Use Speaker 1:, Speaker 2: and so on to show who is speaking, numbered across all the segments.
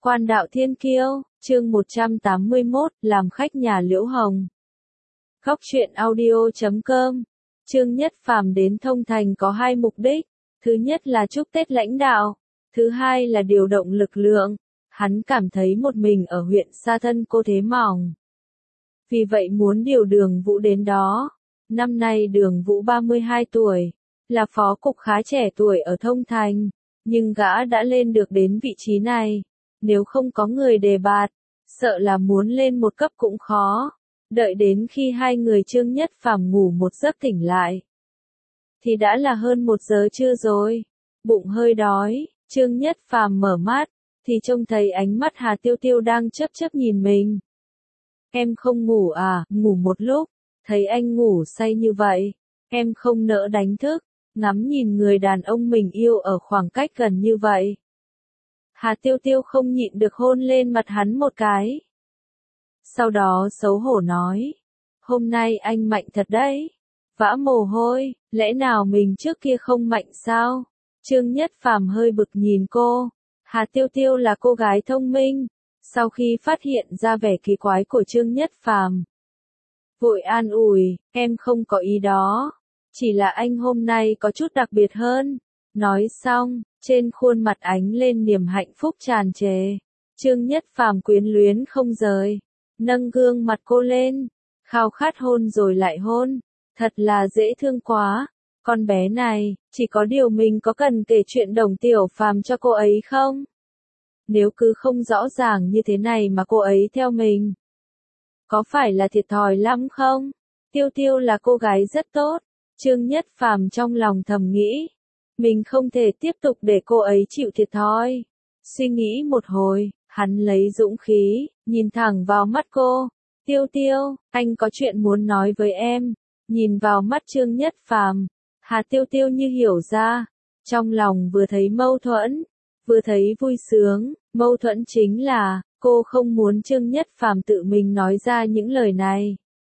Speaker 1: Quan đạo thiên kiêu, chương 181, làm khách nhà Liễu Hồng. Góc truyện audio.com. Trương Nhất Phàm đến Thông Thành có hai mục đích. Thứ nhất là chúc Tết lãnh đạo. Thứ hai là điều động lực lượng. Hắn cảm thấy một mình ở huyện xa thân cô thế mỏng. Vì vậy muốn điều Đường Vũ đến đó. Năm nay Đường Vũ 32 tuổi, là phó cục khá trẻ tuổi ở Thông Thành. Nhưng gã đã lên được đến vị trí này. Nếu không có người đề bạt, sợ là muốn lên một cấp cũng khó. Đợi đến khi hai người Trương Nhất Phàm ngủ một giấc tỉnh lại, thì đã là hơn 1 giờ trưa rồi. Bụng hơi đói, Trương Nhất Phàm mở mắt, thì trông thấy ánh mắt Hà Tiêu Tiêu đang chớp chớp nhìn mình. Em không ngủ à? Ngủ một lúc, thấy anh ngủ say như vậy, em không nỡ đánh thức, ngắm nhìn người đàn ông mình yêu ở khoảng cách gần như vậy. Hà Tiêu Tiêu không nhịn được hôn lên mặt hắn một cái. Sau đó xấu hổ nói, hôm nay anh mạnh thật đấy. Vã mồ hôi, lẽ nào mình trước kia không mạnh sao? Trương Nhất Phàm hơi bực nhìn cô. Hà Tiêu Tiêu là cô gái thông minh. Sau khi phát hiện ra vẻ kỳ quái của Trương Nhất Phàm, vội an ủi, em không có ý đó. Chỉ là anh hôm nay có chút đặc biệt hơn. Nói xong, trên khuôn mặt ánh lên niềm hạnh phúc tràn trề. Trương Nhất Phàm quyến luyến không rời, nâng gương mặt cô lên, khao khát hôn rồi lại hôn. Thật là dễ thương quá. Con bé này, chỉ có điều mình có cần kể chuyện Đồng Tiểu Phàm cho cô ấy không? Nếu cứ không rõ ràng như thế này mà cô ấy theo mình, có phải là thiệt thòi lắm không? Tiêu Tiêu là cô gái rất tốt. Trương Nhất Phàm trong lòng thầm nghĩ, mình không thể tiếp tục để cô ấy chịu thiệt thòi. Suy nghĩ một hồi, hắn lấy dũng khí, nhìn thẳng vào mắt cô. Tiêu Tiêu, anh có chuyện muốn nói với em. Nhìn vào mắt Trương Nhất Phàm, Hà Tiêu Tiêu như hiểu ra. Trong lòng vừa thấy mâu thuẫn, vừa thấy vui sướng. Mâu thuẫn chính là, cô không muốn Trương Nhất Phàm tự mình nói ra những lời này.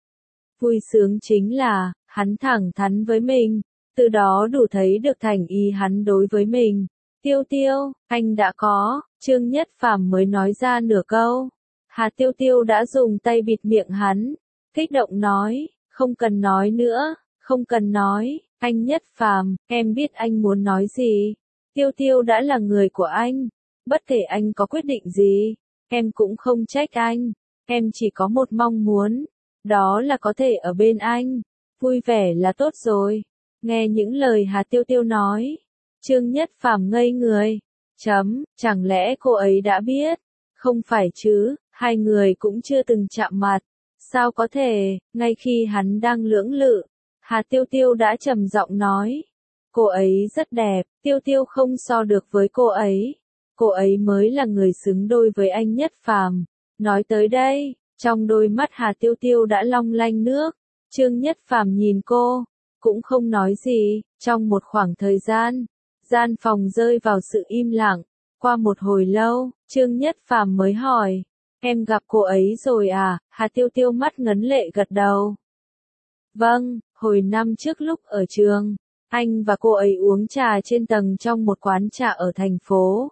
Speaker 1: Vui sướng chính là, hắn thẳng thắn với mình. Từ đó đủ thấy được thành ý hắn đối với mình. Tiêu Tiêu, anh đã có. Trương Nhất Phàm mới nói ra nửa câu, Hà Tiêu Tiêu đã dùng tay bịt miệng hắn, kích động nói, không cần nói nữa, không cần nói, anh Nhất Phàm, em biết anh muốn nói gì. Tiêu Tiêu đã là người của anh, bất kể anh có quyết định gì, em cũng không trách anh, em chỉ có một mong muốn, đó là có thể ở bên anh, vui vẻ là tốt rồi. Nghe những lời Hà Tiêu Tiêu nói, Trương Nhất Phàm ngây người. Chẳng lẽ cô ấy đã biết? Không phải chứ, hai người cũng chưa từng chạm mặt. Sao có thể? Ngay khi hắn đang lưỡng lự, Hà Tiêu Tiêu đã trầm giọng nói. Cô ấy rất đẹp, Tiêu Tiêu không so được với cô ấy. Cô ấy mới là người xứng đôi với anh Nhất Phàm. Nói tới đây, trong đôi mắt Hà Tiêu Tiêu đã long lanh nước. Trương Nhất Phàm nhìn cô, cũng không nói gì. Trong một khoảng thời gian, gian phòng rơi vào sự im lặng. Qua một hồi lâu, Trương Nhất Phàm mới hỏi, em gặp cô ấy rồi à? Hà Tiêu Tiêu mắt ngấn lệ gật đầu. Vâng, hồi năm trước lúc ở trường, anh và cô ấy uống trà trên tầng trong một quán trà ở thành phố.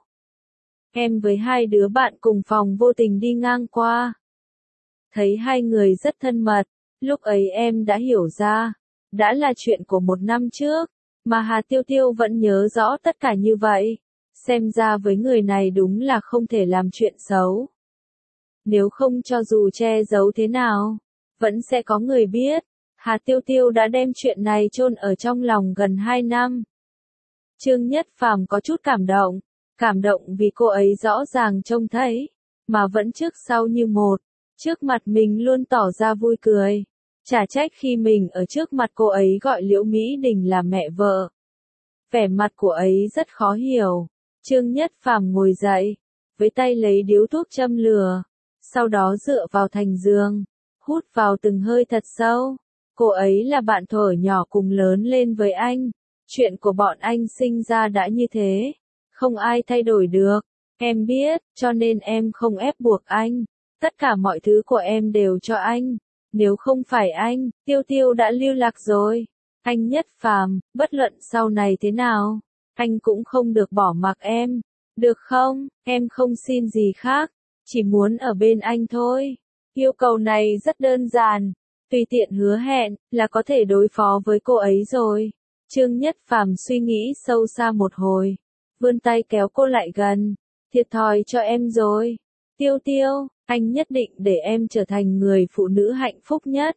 Speaker 1: Em với hai đứa bạn cùng phòng vô tình đi ngang qua. Thấy hai người rất thân mật, lúc ấy em đã hiểu ra, đã là chuyện của 1 năm trước. Mà Hà Tiêu Tiêu vẫn nhớ rõ tất cả như vậy. Xem ra với người này đúng là không thể làm chuyện xấu. Nếu không cho dù che giấu thế nào, vẫn sẽ có người biết. Hà Tiêu Tiêu đã đem chuyện này chôn ở trong lòng gần 2 năm. Trương Nhất Phàm có chút cảm động vì cô ấy rõ ràng trông thấy, mà vẫn trước sau như một, trước mặt mình luôn tỏ ra vui cười. Chả trách khi mình ở trước mặt cô ấy gọi Liễu Mỹ Đình là mẹ vợ. Vẻ mặt của ấy rất khó hiểu. Trương Nhất Phàm ngồi dậy, với tay lấy điếu thuốc châm lửa, sau đó dựa vào thành giường, hút vào từng hơi thật sâu. Cô ấy là bạn thuở nhỏ cùng lớn lên với anh. Chuyện của bọn anh sinh ra đã như thế, không ai thay đổi được. Em biết, cho nên em không ép buộc anh. Tất cả mọi thứ của em đều cho anh. Nếu không phải anh, Tiêu Tiêu đã lưu lạc rồi. Anh Nhất Phàm, bất luận sau này thế nào, anh cũng không được bỏ mặc em. Được không, em không xin gì khác, chỉ muốn ở bên anh thôi. Yêu cầu này rất đơn giản, tùy tiện hứa hẹn là có thể đối phó với cô ấy rồi. Trương Nhất Phàm suy nghĩ sâu xa một hồi, vươn tay kéo cô lại gần. Thiệt thòi cho em rồi. Tiêu Tiêu, anh nhất định để em trở thành người phụ nữ hạnh phúc nhất.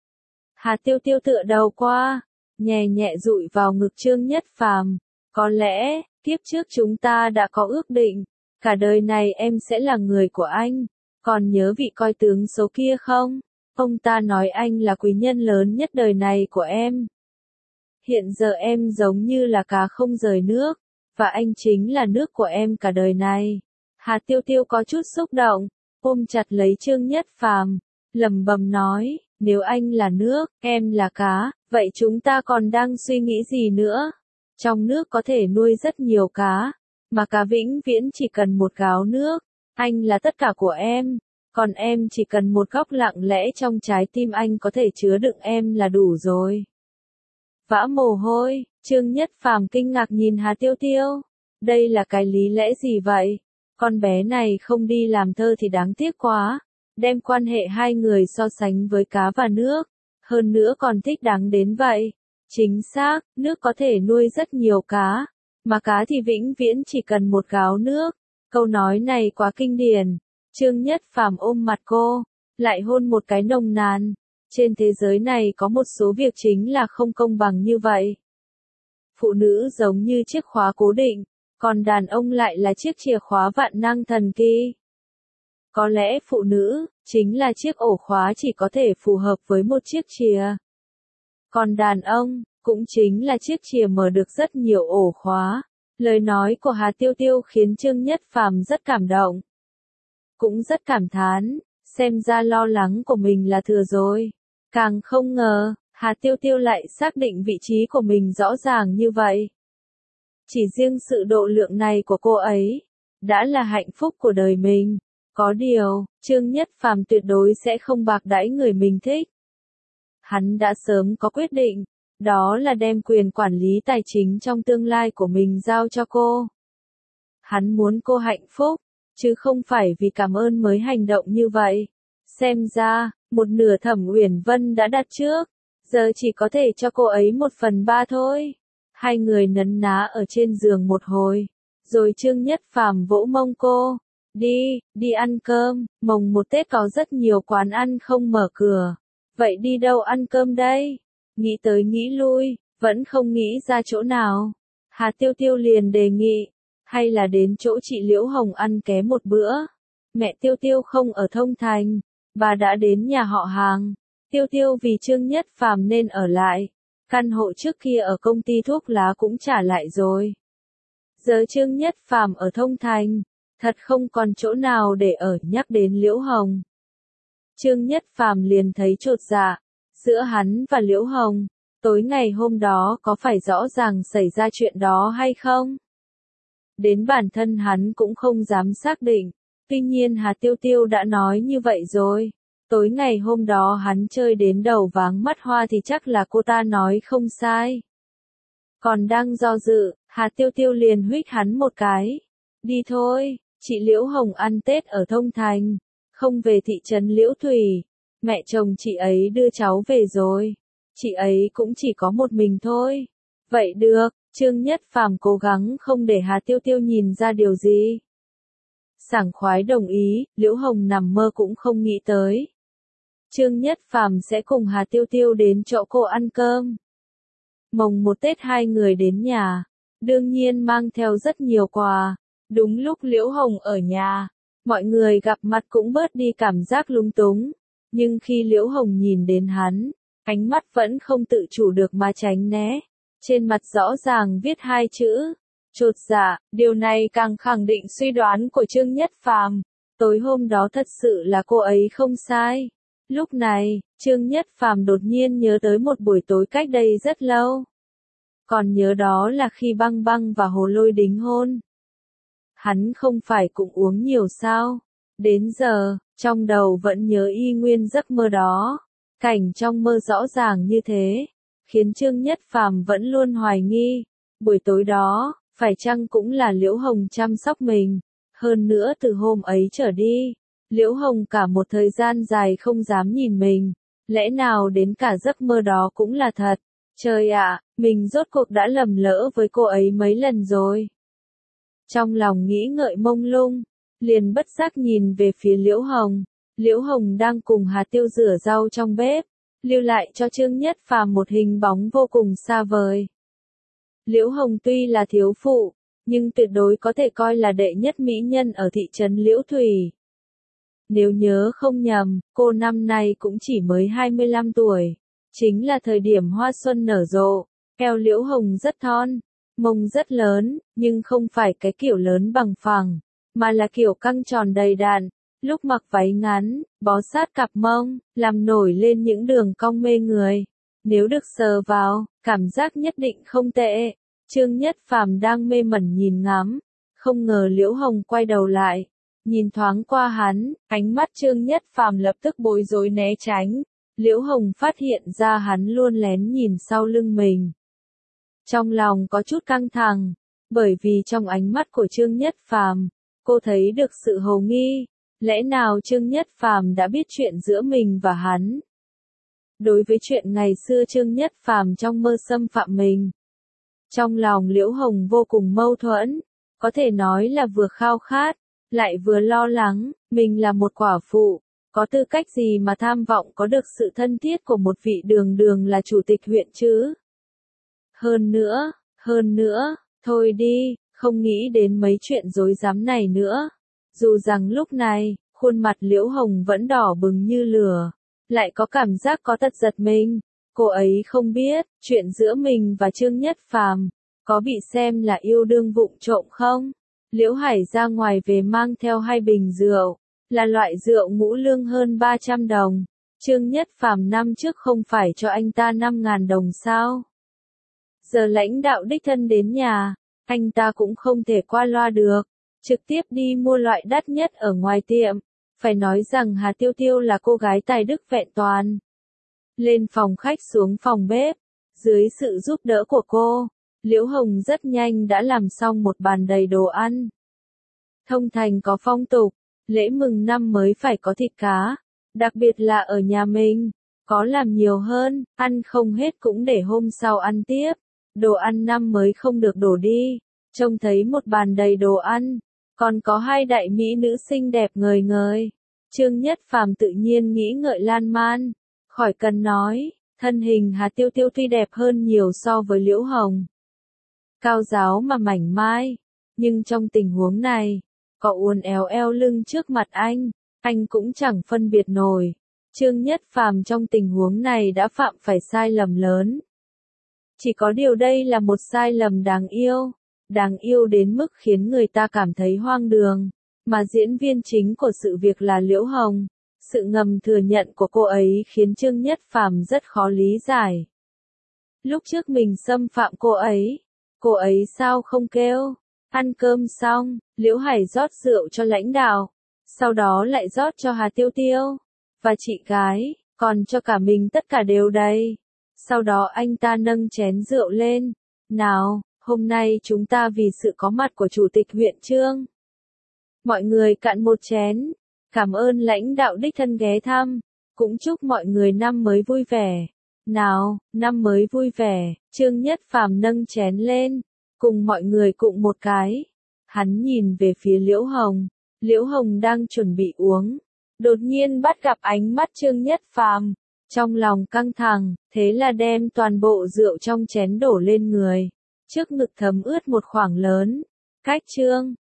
Speaker 1: Hà Tiêu Tiêu tựa đầu qua, nhẹ nhẹ dụi vào ngực Trương Nhất Phàm. Có lẽ, kiếp trước chúng ta đã có ước định, cả đời này em sẽ là người của anh. Còn nhớ vị coi tướng số kia không? Ông ta nói anh là quý nhân lớn nhất đời này của em. Hiện giờ em giống như là cá không rời nước, và anh chính là nước của em cả đời này. Hà Tiêu Tiêu có chút xúc động, ôm chặt lấy Trương Nhất Phàm, lẩm bẩm nói, nếu anh là nước, em là cá, vậy chúng ta còn đang suy nghĩ gì nữa? Trong nước có thể nuôi rất nhiều cá, mà cá vĩnh viễn chỉ cần một gáo nước. Anh là tất cả của em, còn em chỉ cần một góc lặng lẽ trong trái tim anh có thể chứa đựng em là đủ rồi. Vã mồ hôi, Trương Nhất Phàm kinh ngạc nhìn Hà Tiêu Tiêu. Đây là cái lý lẽ gì vậy? Con bé này không đi làm thơ thì đáng tiếc quá. Đem quan hệ hai người so sánh với cá và nước. Hơn nữa còn thích đáng đến vậy. Chính xác, nước có thể nuôi rất nhiều cá. Mà cá thì vĩnh viễn chỉ cần một gáo nước. Câu nói này quá kinh điển. Trương Nhất Phàm ôm mặt cô, lại hôn một cái nồng nàn. Trên thế giới này có một số việc chính là không công bằng như vậy. Phụ nữ giống như chiếc khóa cố định, còn đàn ông lại là chiếc chìa khóa vạn năng thần kỳ. Có lẽ phụ nữ chính là chiếc ổ khóa chỉ có thể phù hợp với một chiếc chìa. Còn đàn ông cũng chính là chiếc chìa mở được rất nhiều ổ khóa. Lời nói của Hà Tiêu Tiêu khiến Trương Nhất Phàm rất cảm động. Cũng rất cảm thán, xem ra lo lắng của mình là thừa rồi. Càng không ngờ, Hà Tiêu Tiêu lại xác định vị trí của mình rõ ràng như vậy. Chỉ riêng sự độ lượng này của cô ấy, đã là hạnh phúc của đời mình. Có điều, Trương Nhất Phàm tuyệt đối sẽ không bạc đãi người mình thích. Hắn đã sớm có quyết định, đó là đem quyền quản lý tài chính trong tương lai của mình giao cho cô. Hắn muốn cô hạnh phúc, chứ không phải vì cảm ơn mới hành động như vậy. Xem ra, một nửa Thẩm Uyển Vân đã đặt trước, giờ chỉ có thể cho cô ấy 1/3 thôi. Hai người nấn ná ở trên giường một hồi, rồi Trương Nhất Phàm vỗ mông cô. Đi ăn cơm, mồng một Tết có rất nhiều quán ăn không mở cửa. Vậy đi đâu ăn cơm đây? Nghĩ tới nghĩ lui, vẫn không nghĩ ra chỗ nào. Hà Tiêu Tiêu liền đề nghị, hay là đến chỗ chị Liễu Hồng ăn ké một bữa. Mẹ Tiêu Tiêu không ở Thông Thành, bà đã đến nhà họ hàng. Tiêu Tiêu vì Trương Nhất Phàm nên ở lại. Căn hộ trước kia ở công ty thuốc lá cũng trả lại rồi. Giờ Trương Nhất Phàm ở Thông Thành, thật không còn chỗ nào để ở. Nhắc đến Liễu Hồng, Trương Nhất Phàm liền thấy chột dạ. Giữa hắn và Liễu Hồng, tối ngày hôm đó có phải rõ ràng xảy ra chuyện đó hay không? Đến bản thân hắn cũng không dám xác định. Tuy nhiên Hà Tiêu Tiêu đã nói như vậy rồi. Tối ngày hôm đó hắn chơi đến đầu váng mắt hoa thì chắc là cô ta nói không sai. Còn đang do dự, Hà Tiêu Tiêu liền huých hắn một cái. Đi thôi, chị Liễu Hồng ăn Tết ở Thông Thành, không về thị trấn Liễu Thủy. Mẹ chồng chị ấy đưa cháu về rồi. Chị ấy cũng chỉ có một mình thôi. Vậy được, Trương Nhất Phàm cố gắng không để Hà Tiêu Tiêu nhìn ra điều gì. Sảng khoái đồng ý, Liễu Hồng nằm mơ cũng không nghĩ tới. Trương Nhất Phàm sẽ cùng Hà Tiêu Tiêu đến chỗ cô ăn cơm. Mồng một Tết hai người đến nhà, đương nhiên mang theo rất nhiều quà. Đúng lúc Liễu Hồng ở nhà, mọi người gặp mặt cũng bớt đi cảm giác lúng túng. Nhưng khi Liễu Hồng nhìn đến hắn, ánh mắt vẫn không tự chủ được mà tránh né. Trên mặt rõ ràng viết hai chữ, chột dạ. Điều này càng khẳng định suy đoán của Trương Nhất Phàm. Tối hôm đó thật sự là cô ấy không sai. Lúc này, Trương Nhất Phàm đột nhiên nhớ tới một buổi tối cách đây rất lâu. Còn nhớ đó là khi Băng Băng và Hồ Lôi đính hôn. Hắn không phải cũng uống nhiều sao? Đến giờ, trong đầu vẫn nhớ y nguyên giấc mơ đó. Cảnh trong mơ rõ ràng như thế, khiến Trương Nhất Phàm vẫn luôn hoài nghi. Buổi tối đó, phải chăng cũng là Liễu Hồng chăm sóc mình, hơn nữa từ hôm ấy trở đi, Liễu Hồng cả một thời gian dài không dám nhìn mình, lẽ nào đến cả giấc mơ đó cũng là thật, trời ạ, mình rốt cuộc đã lầm lỡ với cô ấy mấy lần rồi. Trong lòng nghĩ ngợi mông lung, liền bất giác nhìn về phía Liễu Hồng đang cùng Hà Tiêu rửa rau trong bếp, lưu lại cho Trương Nhất Phàm một hình bóng vô cùng xa vời. Liễu Hồng tuy là thiếu phụ, nhưng tuyệt đối có thể coi là đệ nhất mỹ nhân ở thị trấn Liễu Thủy. Nếu nhớ không nhầm, cô năm nay cũng chỉ mới 25 tuổi, chính là thời điểm hoa xuân nở rộ, eo Liễu Hồng rất thon, mông rất lớn, nhưng không phải cái kiểu lớn bằng phẳng, mà là kiểu căng tròn đầy đặn, lúc mặc váy ngắn, bó sát cặp mông, làm nổi lên những đường cong mê người. Nếu được sờ vào, cảm giác nhất định không tệ. Trương Nhất Phàm đang mê mẩn nhìn ngắm, không ngờ Liễu Hồng quay đầu lại, nhìn thoáng qua hắn, ánh mắt Trương Nhất Phàm lập tức bối rối né tránh. Liễu Hồng phát hiện ra hắn luôn lén nhìn sau lưng mình. Trong lòng có chút căng thẳng, bởi vì trong ánh mắt của Trương Nhất Phàm, cô thấy được sự hồ nghi, lẽ nào Trương Nhất Phàm đã biết chuyện giữa mình và hắn? Đối với chuyện ngày xưa Trương Nhất Phàm trong mơ xâm phạm mình, trong lòng Liễu Hồng vô cùng mâu thuẫn, có thể nói là vừa khao khát, lại vừa lo lắng, mình là một quả phụ, có tư cách gì mà tham vọng có được sự thân thiết của một vị đường đường là chủ tịch huyện chứ? Hơn nữa, thôi đi, không nghĩ đến mấy chuyện rối rắm này nữa. Dù rằng lúc này, khuôn mặt Liễu Hồng vẫn đỏ bừng như lửa, lại có cảm giác có tật giật mình. Cô ấy không biết, chuyện giữa mình và Trương Nhất Phàm có bị xem là yêu đương vụng trộm không? Liễu Hải ra ngoài về mang theo 2 bình rượu, là loại rượu ngũ lương hơn 300 đồng. Trương Nhất Phàm năm trước không phải cho anh ta 5.000 đồng sao? Giờ lãnh đạo đích thân đến nhà, anh ta cũng không thể qua loa được, trực tiếp đi mua loại đắt nhất ở ngoài tiệm. Phải nói rằng Hà Tiêu Tiêu là cô gái tài đức vẹn toàn. Lên phòng khách xuống phòng bếp, dưới sự giúp đỡ của cô, Liễu Hồng rất nhanh đã làm xong một bàn đầy đồ ăn. Thông Thành có phong tục, lễ mừng năm mới phải có thịt cá, đặc biệt là ở nhà mình, có làm nhiều hơn, ăn không hết cũng để hôm sau ăn tiếp. Đồ ăn năm mới không được đổ đi, trông thấy một bàn đầy đồ ăn, còn có 2 đại mỹ nữ xinh đẹp ngời ngời. Trương Nhất Phàm tự nhiên nghĩ ngợi lan man, khỏi cần nói, thân hình Hà Tiêu Tiêu tuy đẹp hơn nhiều so với Liễu Hồng. Cao ráo mà mảnh mai, nhưng trong tình huống này, có uốn éo eo lưng trước mặt anh cũng chẳng phân biệt nổi. Trương Nhất Phàm trong tình huống này đã phạm phải sai lầm lớn. Chỉ có điều đây là một sai lầm đáng yêu đến mức khiến người ta cảm thấy hoang đường, mà diễn viên chính của sự việc là Liễu Hồng. Sự ngầm thừa nhận của cô ấy khiến Trương Nhất Phàm rất khó lý giải. Lúc trước mình xâm phạm cô ấy sao không kêu? Ăn cơm xong, Liễu Hải rót rượu cho lãnh đạo, sau đó lại rót cho Hà Tiêu Tiêu, và chị gái, còn cho cả mình tất cả đều đầy. Sau đó anh ta nâng chén rượu lên. Nào, hôm nay chúng ta vì sự có mặt của Chủ tịch huyện Trương. Mọi người cạn một chén. Cảm ơn lãnh đạo đích thân ghé thăm. Cũng chúc mọi người năm mới vui vẻ. Nào, năm mới vui vẻ. Trương Nhất Phàm nâng chén lên, cùng mọi người cụng một cái. Hắn nhìn về phía Liễu Hồng. Liễu Hồng đang chuẩn bị uống, đột nhiên bắt gặp ánh mắt Trương Nhất Phàm. Trong lòng căng thẳng, thế là đem toàn bộ rượu trong chén đổ lên người. Trước ngực thấm ướt một khoảng lớn. Cách Trương